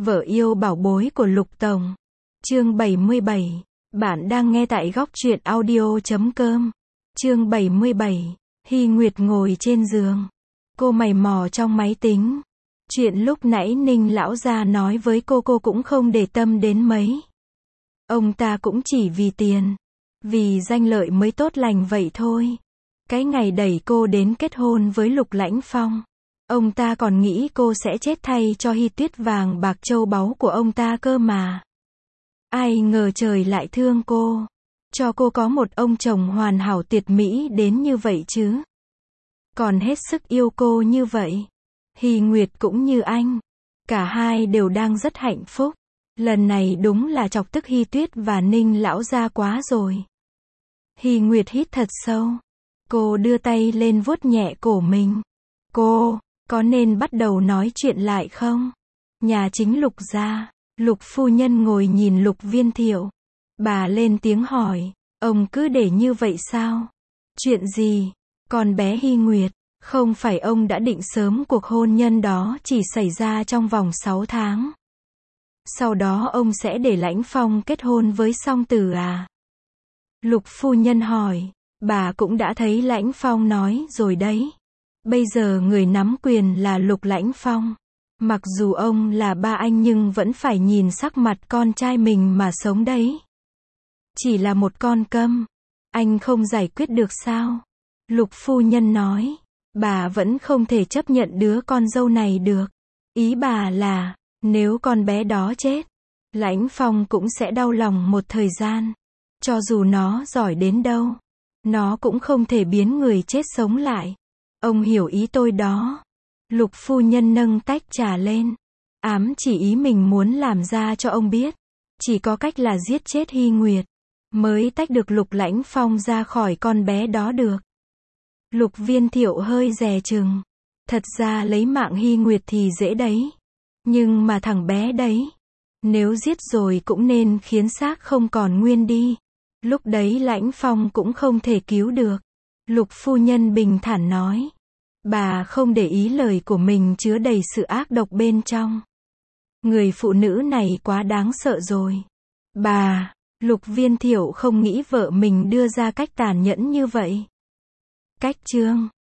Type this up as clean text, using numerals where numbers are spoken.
Vợ yêu bảo bối của Lục Tổng. Chương 77. Bạn đang nghe tại góc truyện audio.com. Chương 77. Hy Nguyệt ngồi trên giường. Cô mày mò trong máy tính. Chuyện lúc nãy Ninh lão gia nói với cô cũng không để tâm đến mấy. Ông ta cũng chỉ vì tiền, vì danh lợi mới tốt lành vậy thôi. Cái ngày đẩy cô đến kết hôn với Lục Lãnh Phong, ông ta còn nghĩ cô sẽ chết thay cho Hy Tuyết vàng bạc châu báu của ông ta cơ mà. Ai ngờ trời lại thương cô, cho cô có một ông chồng hoàn hảo tuyệt mỹ đến như vậy chứ. Còn hết sức yêu cô như vậy. Hy Nguyệt cũng như anh, cả hai đều đang rất hạnh phúc. Lần này đúng là chọc tức Hy Tuyết và Ninh lão gia quá rồi. Hy Nguyệt hít thật sâu. Cô đưa tay lên vuốt nhẹ cổ mình. Cô, có nên bắt đầu nói chuyện lại không? Nhà chính Lục gia, Lục phu nhân ngồi nhìn Lục Viên Thiệu. Bà lên tiếng hỏi, ông cứ để như vậy sao? Chuyện gì? Con bé Hy Nguyệt, không phải ông đã định sớm cuộc hôn nhân đó chỉ xảy ra trong vòng 6 tháng. Sau đó ông sẽ để Lãnh Phong kết hôn với Song Tử à? Lục phu nhân hỏi, bà cũng đã thấy Lãnh Phong nói rồi đấy. Bây giờ người nắm quyền là Lục Lãnh Phong. Mặc dù ông là ba anh nhưng vẫn phải nhìn sắc mặt con trai mình mà sống đấy. Chỉ là một con câm, anh không giải quyết được sao? Lục phu nhân nói, bà vẫn không thể chấp nhận đứa con dâu này được. Ý bà là, nếu con bé đó chết, Lãnh Phong cũng sẽ đau lòng một thời gian. Cho dù nó giỏi đến đâu, nó cũng không thể biến người chết sống lại. Ông hiểu ý tôi đó. Lục phu nhân nâng tách trà lên, ám chỉ ý mình muốn làm ra cho ông biết. Chỉ có cách là giết chết Hy Nguyệt, mới tách được Lục Lãnh Phong ra khỏi con bé đó được. Lục Viên Thiệu hơi dè chừng. Thật ra lấy mạng Hy Nguyệt thì dễ đấy. Nhưng mà thằng bé đấy, nếu giết rồi cũng nên khiến xác không còn nguyên đi. Lúc đấy Lãnh Phong cũng không thể cứu được. Lục phu nhân bình thản nói. Bà không để ý lời của mình chứa đầy sự ác độc bên trong. Người phụ nữ này quá đáng sợ rồi. Bà, Lục Viên Thiệu không nghĩ vợ mình đưa ra cách tàn nhẫn như vậy. Cách chương